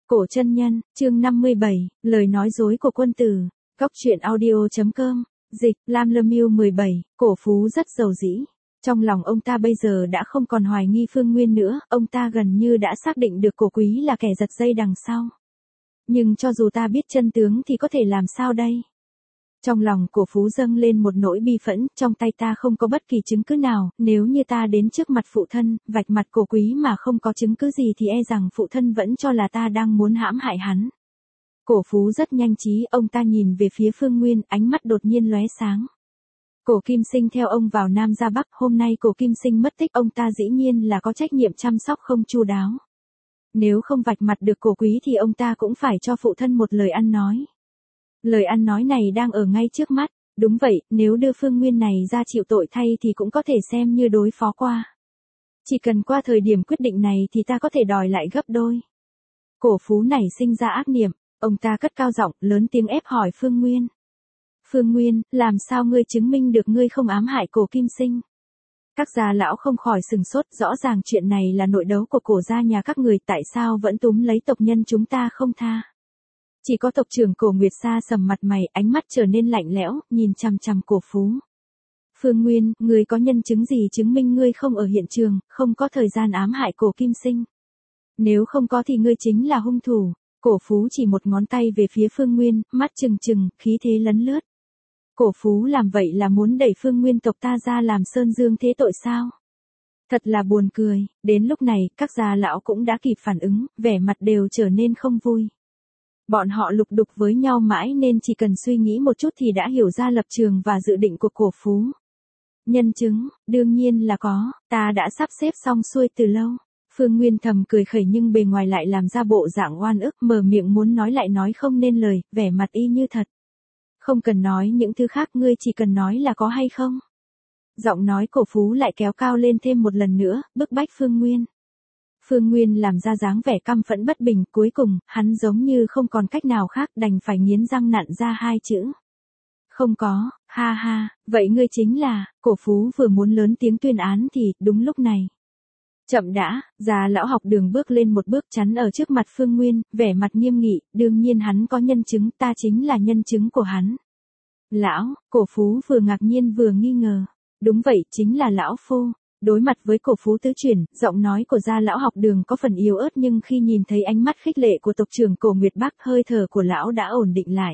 Cổ chân nhân, chương 57, lời nói dối của quân tử. Góc truyện audio.com, dịch, Lam Lâm Miêu 17, Cổ Phú rất giàu dĩ. Trong lòng ông ta bây giờ đã không còn hoài nghi Phương Nguyên nữa, ông ta gần như đã xác định được Cổ Quý là kẻ giật dây đằng sau. Nhưng cho dù ta biết chân tướng thì có thể làm sao đây? Trong lòng Cổ Phú dâng lên một nỗi bi phẫn, trong tay ta không có bất kỳ chứng cứ nào, nếu như ta đến trước mặt phụ thân, vạch mặt Cổ Quý mà không có chứng cứ gì thì e rằng phụ thân vẫn cho là ta đang muốn hãm hại hắn. Cổ Phú rất nhanh trí, ông ta nhìn về phía Phương Nguyên, ánh mắt đột nhiên lóe sáng. Cổ Kim Sinh theo ông vào Nam ra Bắc, hôm nay Cổ Kim Sinh mất tích, ông ta dĩ nhiên là có trách nhiệm chăm sóc không chu đáo. Nếu không vạch mặt được Cổ Quý thì ông ta cũng phải cho phụ thân một lời ăn nói. Lời ăn nói này đang ở ngay trước mắt, đúng vậy, nếu đưa Phương Nguyên này ra chịu tội thay thì cũng có thể xem như đối phó qua. Chỉ cần qua thời điểm quyết định này thì ta có thể đòi lại gấp đôi. Cổ Phú này sinh ra ác niệm, ông ta cất cao giọng, lớn tiếng ép hỏi Phương Nguyên. Phương Nguyên, làm sao ngươi chứng minh được ngươi không ám hại Cổ Kim Sinh? Các già lão không khỏi sừng sốt, rõ ràng chuyện này là nội đấu của Cổ gia nhà các người, tại sao vẫn túm lấy tộc nhân chúng ta không tha? Chỉ có tộc trưởng Cổ Nguyệt Sa sầm mặt mày, ánh mắt trở nên lạnh lẽo, nhìn chằm chằm Cổ Phú. Phương Nguyên, ngươi có nhân chứng gì chứng minh ngươi không ở hiện trường, không có thời gian ám hại Cổ Kim Sinh? Nếu không có thì ngươi chính là hung thủ. Cổ Phú chỉ một ngón tay về phía Phương Nguyên, mắt trừng trừng, khí thế lấn lướt. Cổ Phú làm vậy là muốn đẩy Phương Nguyên tộc ta ra làm sơn dương thế tội sao? Thật là buồn cười, đến lúc này, các già lão cũng đã kịp phản ứng, vẻ mặt đều trở nên không vui. Bọn họ lục đục với nhau mãi nên chỉ cần suy nghĩ một chút thì đã hiểu ra lập trường và dự định của Cổ Phú. Nhân chứng, đương nhiên là có, ta đã sắp xếp xong xuôi từ lâu. Phương Nguyên thầm cười khẩy nhưng bề ngoài lại làm ra bộ dạng oan ức, mở miệng muốn nói lại nói không nên lời, vẻ mặt y như thật. Không cần nói những thứ khác, ngươi chỉ cần nói là có hay không. Giọng nói Cổ Phú lại kéo cao lên thêm một lần nữa, bức bách Phương Nguyên. Phương Nguyên làm ra dáng vẻ căm phẫn bất bình, cuối cùng, hắn giống như không còn cách nào khác đành phải nghiến răng nặn ra hai chữ. Không có, ha ha, vậy ngươi chính là, Cổ Phú vừa muốn lớn tiếng tuyên án thì, đúng lúc này. Chậm đã, già lão học đường bước lên một bước chắn ở trước mặt Phương Nguyên, vẻ mặt nghiêm nghị, đương nhiên hắn có nhân chứng, ta chính là nhân chứng của hắn. Lão, Cổ Phú vừa ngạc nhiên vừa nghi ngờ. Đúng vậy, chính là lão phu. Đối mặt với Cổ Phú tứ chuyển, giọng nói của gia lão học đường có phần yếu ớt nhưng khi nhìn thấy ánh mắt khích lệ của tộc trưởng Cổ Nguyệt Bắc, hơi thở của lão đã ổn định lại.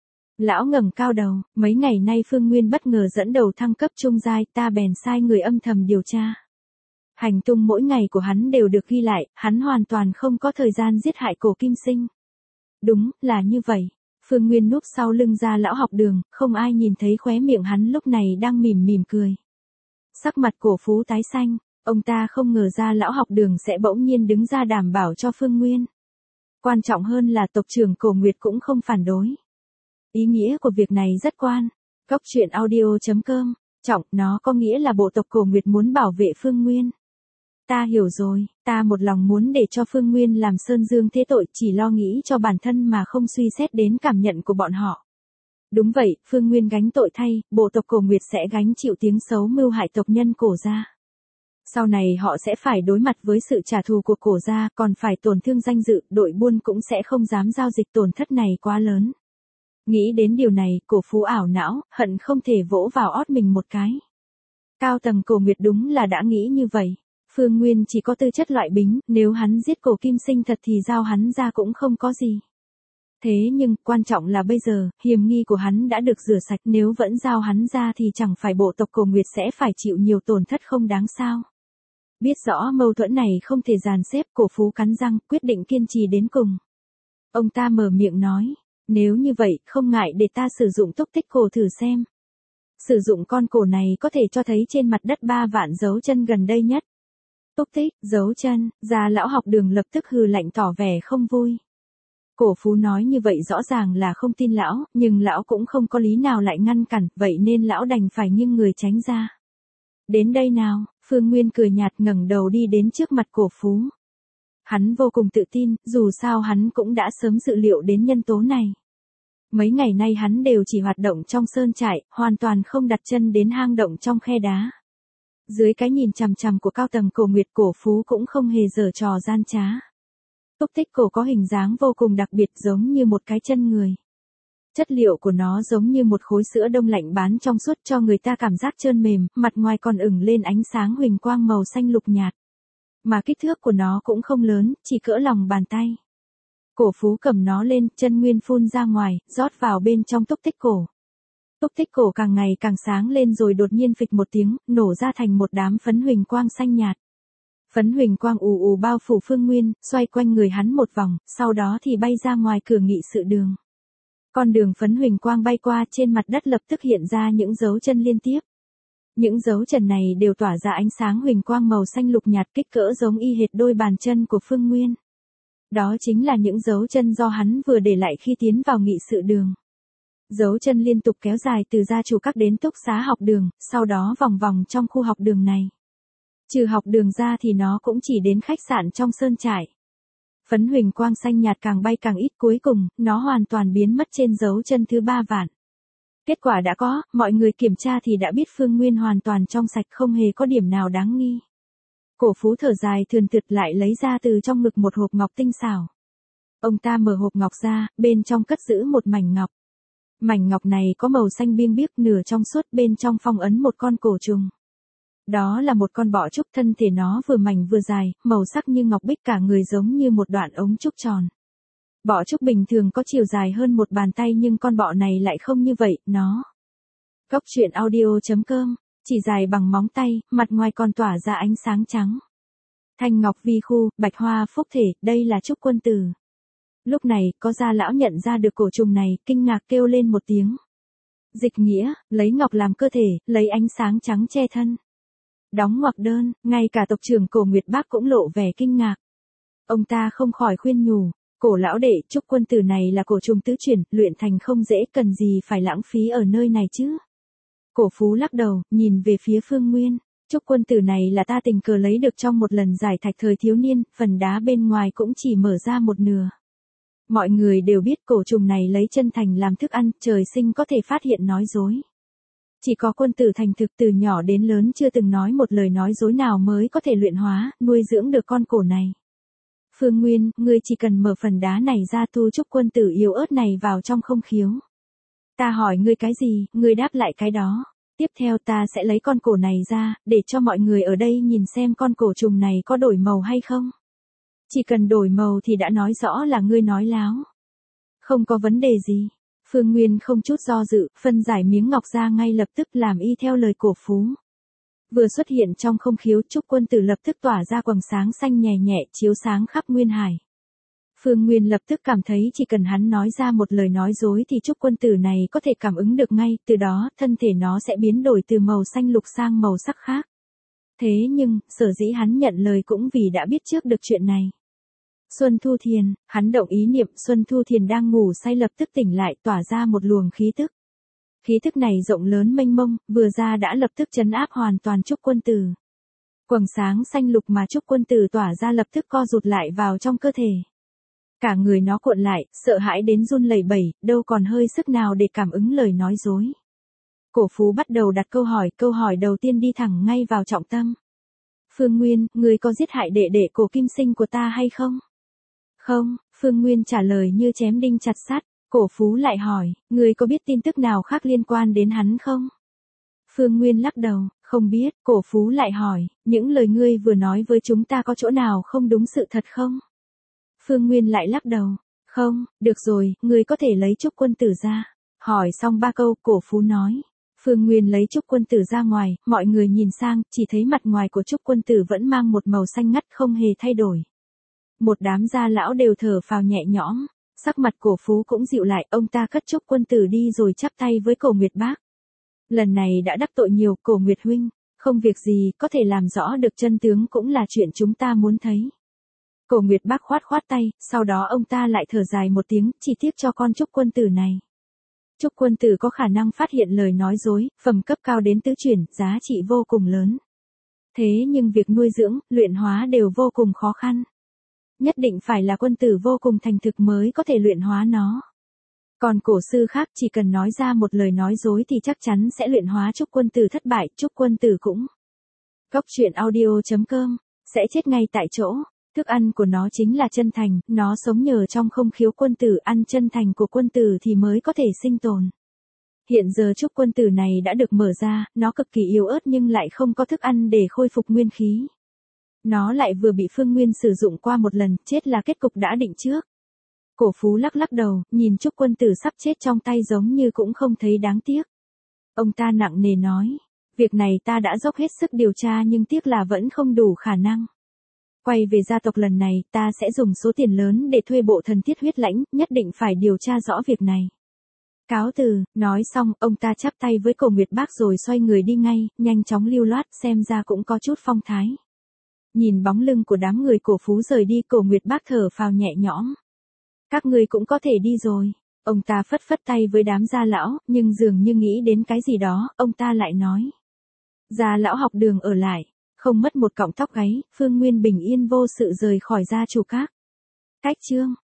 Lão ngẩng cao đầu, mấy ngày nay Phương Nguyên bất ngờ dẫn đầu thăng cấp trung giai, ta bèn sai người âm thầm điều tra. Hành tung mỗi ngày của hắn đều được ghi lại, hắn hoàn toàn không có thời gian giết hại Cổ Kim Sinh. Đúng, là như vậy. Phương Nguyên núp sau lưng gia lão học đường, không ai nhìn thấy khóe miệng hắn lúc này đang mỉm mỉm cười. Sắc mặt Cổ Phú tái xanh, ông ta không ngờ gia lão học đường sẽ bỗng nhiên đứng ra đảm bảo cho Phương Nguyên. Quan trọng hơn là tộc trưởng Cổ Nguyệt cũng không phản đối. Ý nghĩa của việc này rất quan. Góc truyện audio.com, trọng, nó có nghĩa là bộ tộc Cổ Nguyệt muốn bảo vệ Phương Nguyên. Ta hiểu rồi, ta một lòng muốn để cho Phương Nguyên làm sơn dương thế tội, chỉ lo nghĩ cho bản thân mà không suy xét đến cảm nhận của bọn họ. Đúng vậy, Phương Nguyên gánh tội thay, bộ tộc Cổ Nguyệt sẽ gánh chịu tiếng xấu mưu hại tộc nhân Cổ gia. Sau này họ sẽ phải đối mặt với sự trả thù của Cổ gia, còn phải tổn thương danh dự, đội buôn cũng sẽ không dám giao dịch, tổn thất này quá lớn. Nghĩ đến điều này, Cổ Phú ảo não, hận không thể vỗ vào ót mình một cái. Cao tầng Cổ Nguyệt đúng là đã nghĩ như vậy. Phương Nguyên chỉ có tư chất loại bính, nếu hắn giết Cổ Kim Sinh thật thì giao hắn ra cũng không có gì. Thế nhưng, quan trọng là bây giờ, hiểm nghi của hắn đã được rửa sạch, nếu vẫn giao hắn ra thì chẳng phải bộ tộc Cổ Nguyệt sẽ phải chịu nhiều tổn thất không đáng sao. Biết rõ mâu thuẫn này không thể dàn xếp, Cổ Phú cắn răng, quyết định kiên trì đến cùng. Ông ta mở miệng nói, nếu như vậy, không ngại để ta sử dụng túc tích cổ thử xem. Sử dụng con cổ này có thể cho thấy trên mặt đất 3 vạn dấu chân gần đây nhất. Túc tích, dấu chân, già lão học đường lập tức hừ lạnh tỏ vẻ không vui. Cổ Phú nói như vậy rõ ràng là không tin lão, nhưng lão cũng không có lý nào lại ngăn cản, vậy nên lão đành phải nghiêng người tránh ra. Đến đây nào, Phương Nguyên cười nhạt ngẩng đầu đi đến trước mặt Cổ Phú. Hắn vô cùng tự tin, dù sao hắn cũng đã sớm dự liệu đến nhân tố này. Mấy ngày nay hắn đều chỉ hoạt động trong sơn trại, hoàn toàn không đặt chân đến hang động trong khe đá. Dưới cái nhìn chằm chằm của cao tầng Cổ Nguyệt, Cổ Phú cũng không hề giở trò gian trá. Túc tích cổ có hình dáng vô cùng đặc biệt giống như một cái chân người. Chất liệu của nó giống như một khối sữa đông lạnh bán trong suốt cho người ta cảm giác trơn mềm, mặt ngoài còn ửng lên ánh sáng huỳnh quang màu xanh lục nhạt. Mà kích thước của nó cũng không lớn, chỉ cỡ lòng bàn tay. Cổ Phú cầm nó lên, chân nguyên phun ra ngoài, rót vào bên trong túc tích cổ. Túc tích cổ càng ngày càng sáng lên rồi đột nhiên phịch một tiếng, nổ ra thành một đám phấn huỳnh quang xanh nhạt. Phấn huỳnh quang ù ù bao phủ Phương Nguyên, xoay quanh người hắn một vòng, sau đó thì bay ra ngoài cửa nghị sự đường. Con đường phấn huỳnh quang bay qua, trên mặt đất lập tức hiện ra những dấu chân liên tiếp. Những dấu chân này đều tỏa ra ánh sáng huỳnh quang màu xanh lục nhạt kích cỡ giống y hệt đôi bàn chân của Phương Nguyên. Đó chính là những dấu chân do hắn vừa để lại khi tiến vào nghị sự đường. Dấu chân liên tục kéo dài từ gia chủ các đến túc xá học đường, sau đó vòng vòng trong khu học đường này. Trừ học đường ra thì nó cũng chỉ đến khách sạn trong sơn trại. Phấn huỳnh quang xanh nhạt càng bay càng ít, cuối cùng, nó hoàn toàn biến mất trên dấu chân thứ 3 vạn. Kết quả đã có, mọi người kiểm tra thì đã biết Phương Nguyên hoàn toàn trong sạch, không hề có điểm nào đáng nghi. Cổ Phú thở dài thườn thượt lại lấy ra từ trong ngực một hộp ngọc tinh xảo. Ông ta mở hộp ngọc ra, bên trong cất giữ một mảnh ngọc. Mảnh ngọc này có màu xanh biêng biếc, nửa trong suốt, bên trong phong ấn một con cổ trùng. Đó là một con bọ trúc, thân thể nó vừa mảnh vừa dài, màu sắc như ngọc bích, cả người giống như một đoạn ống trúc tròn. Bọ trúc bình thường có chiều dài hơn một bàn tay nhưng con bọ này lại không như vậy, nó. Cốc.audio.com, chỉ dài bằng móng tay, mặt ngoài còn tỏa ra ánh sáng trắng. Thanh ngọc vi khu, bạch hoa phúc thể, đây là trúc quân tử. Lúc này, có gia lão nhận ra được cổ trùng này, kinh ngạc kêu lên một tiếng. Dịch nghĩa, lấy ngọc làm cơ thể, lấy ánh sáng trắng che thân. Đóng ngoặc đơn, ngay cả tộc trưởng Cổ Nguyệt Bác cũng lộ vẻ kinh ngạc. Ông ta không khỏi khuyên nhủ, Cổ lão đệ, trúc quân tử này là cổ trùng tứ chuyển, luyện thành không dễ, cần gì phải lãng phí ở nơi này chứ. Cổ Phú lắc đầu, nhìn về phía Phương Nguyên, trúc quân tử này là ta tình cờ lấy được trong một lần giải thạch thời thiếu niên, phần đá bên ngoài cũng chỉ mở ra một nửa. Mọi người đều biết cổ trùng này lấy chân thành làm thức ăn, trời sinh có thể phát hiện nói dối. Chỉ có quân tử thành thực từ nhỏ đến lớn chưa từng nói một lời nói dối nào mới có thể luyện hóa, nuôi dưỡng được con cổ này. Phương Nguyên, ngươi chỉ cần mở phần đá này ra, tu trúc quân tử yếu ớt này vào trong không khiếu. Ta hỏi ngươi cái gì, ngươi đáp lại cái đó. Tiếp theo ta sẽ lấy con cổ này ra, để cho mọi người ở đây nhìn xem con cổ trùng này có đổi màu hay không. Chỉ cần đổi màu thì đã nói rõ là ngươi nói láo. Không có vấn đề gì. Phương Nguyên không chút do dự, phân giải miếng ngọc ra ngay lập tức, làm y theo lời Cổ Phú. Vừa xuất hiện trong không khiếu, trúc quân tử lập tức tỏa ra quầng sáng xanh nhẹ nhẹ, chiếu sáng khắp nguyên hải. Phương Nguyên lập tức cảm thấy chỉ cần hắn nói ra một lời nói dối thì trúc quân tử này có thể cảm ứng được ngay, từ đó thân thể nó sẽ biến đổi từ màu xanh lục sang màu sắc khác. Thế nhưng, sở dĩ hắn nhận lời cũng vì đã biết trước được chuyện này. Xuân Thu Thiền, hắn động ý niệm, Xuân Thu Thiền đang ngủ say lập tức tỉnh lại, tỏa ra một luồng khí tức. Khí tức này rộng lớn mênh mông, vừa ra đã lập tức trấn áp hoàn toàn trúc quân tử. Quầng sáng xanh lục mà trúc quân tử tỏa ra lập tức co rụt lại vào trong cơ thể. Cả người nó cuộn lại, sợ hãi đến run lẩy bẩy, đâu còn hơi sức nào để cảm ứng lời nói dối. Cổ Phú bắt đầu đặt câu hỏi đầu tiên đi thẳng ngay vào trọng tâm. Phương Nguyên, ngươi có giết hại đệ đệ Cổ Kim Sinh của ta hay không? Không, Phương Nguyên trả lời như chém đinh chặt sắt. Cổ Phú lại hỏi, ngươi có biết tin tức nào khác liên quan đến hắn không? Phương Nguyên lắc đầu, không biết. Cổ Phú lại hỏi, những lời ngươi vừa nói với chúng ta có chỗ nào không đúng sự thật không? Phương Nguyên lại lắc đầu, không, được rồi, ngươi có thể lấy trúc quân tử ra. Hỏi xong 3 câu, Cổ Phú nói. Phương Nguyên lấy trúc quân tử ra ngoài, mọi người nhìn sang, chỉ thấy mặt ngoài của trúc quân tử vẫn mang một màu xanh ngắt không hề thay đổi. Một đám gia lão đều thở phào nhẹ nhõm, sắc mặt Cổ Phú cũng dịu lại, ông ta cất trúc quân tử đi rồi chắp tay với Cổ Nguyệt Bác. Lần này đã đắc tội nhiều, Cổ Nguyệt huynh, không việc gì, có thể làm rõ được chân tướng cũng là chuyện chúng ta muốn thấy. Cổ Nguyệt Bác khoát khoát tay, sau đó ông ta lại thở dài một tiếng, chỉ tiếc cho con trúc quân tử này. Trúc quân tử có khả năng phát hiện lời nói dối, phẩm cấp cao đến tứ chuyển, giá trị vô cùng lớn. Thế nhưng việc nuôi dưỡng, luyện hóa đều vô cùng khó khăn. Nhất định phải là quân tử vô cùng thành thực mới có thể luyện hóa nó. Còn cổ sư khác chỉ cần nói ra một lời nói dối thì chắc chắn sẽ luyện hóa trúc quân tử thất bại, trúc quân tử cũng. Cốc.audio.com, sẽ chết ngay tại chỗ. Thức ăn của nó chính là chân thành, nó sống nhờ trong không khiếu quân tử, ăn chân thành của quân tử thì mới có thể sinh tồn. Hiện giờ trúc quân tử này đã được mở ra, nó cực kỳ yếu ớt nhưng lại không có thức ăn để khôi phục nguyên khí. Nó lại vừa bị Phương Nguyên sử dụng qua một lần, chết là kết cục đã định trước. Cổ Phú lắc lắc đầu, nhìn trúc quân tử sắp chết trong tay giống như cũng không thấy đáng tiếc. Ông ta nặng nề nói, việc này ta đã dốc hết sức điều tra nhưng tiếc là vẫn không đủ khả năng. Quay về gia tộc lần này, ta sẽ dùng số tiền lớn để thuê bộ thần thiết huyết lãnh, nhất định phải điều tra rõ việc này. Cáo từ, nói xong, ông ta chắp tay với Cổ Nguyệt Bác rồi xoay người đi ngay, nhanh chóng lưu loát, xem ra cũng có chút phong thái. Nhìn bóng lưng của đám người Cổ Phú rời đi, Cổ Nguyệt Bác thở phào nhẹ nhõm. Các người cũng có thể đi rồi. Ông ta phất phất tay với đám gia lão, nhưng dường như nghĩ đến cái gì đó, ông ta lại nói. Gia lão học đường ở lại, không mất một cọng tóc gáy, Phương Nguyên bình yên vô sự rời khỏi gia chủ các. Cách chương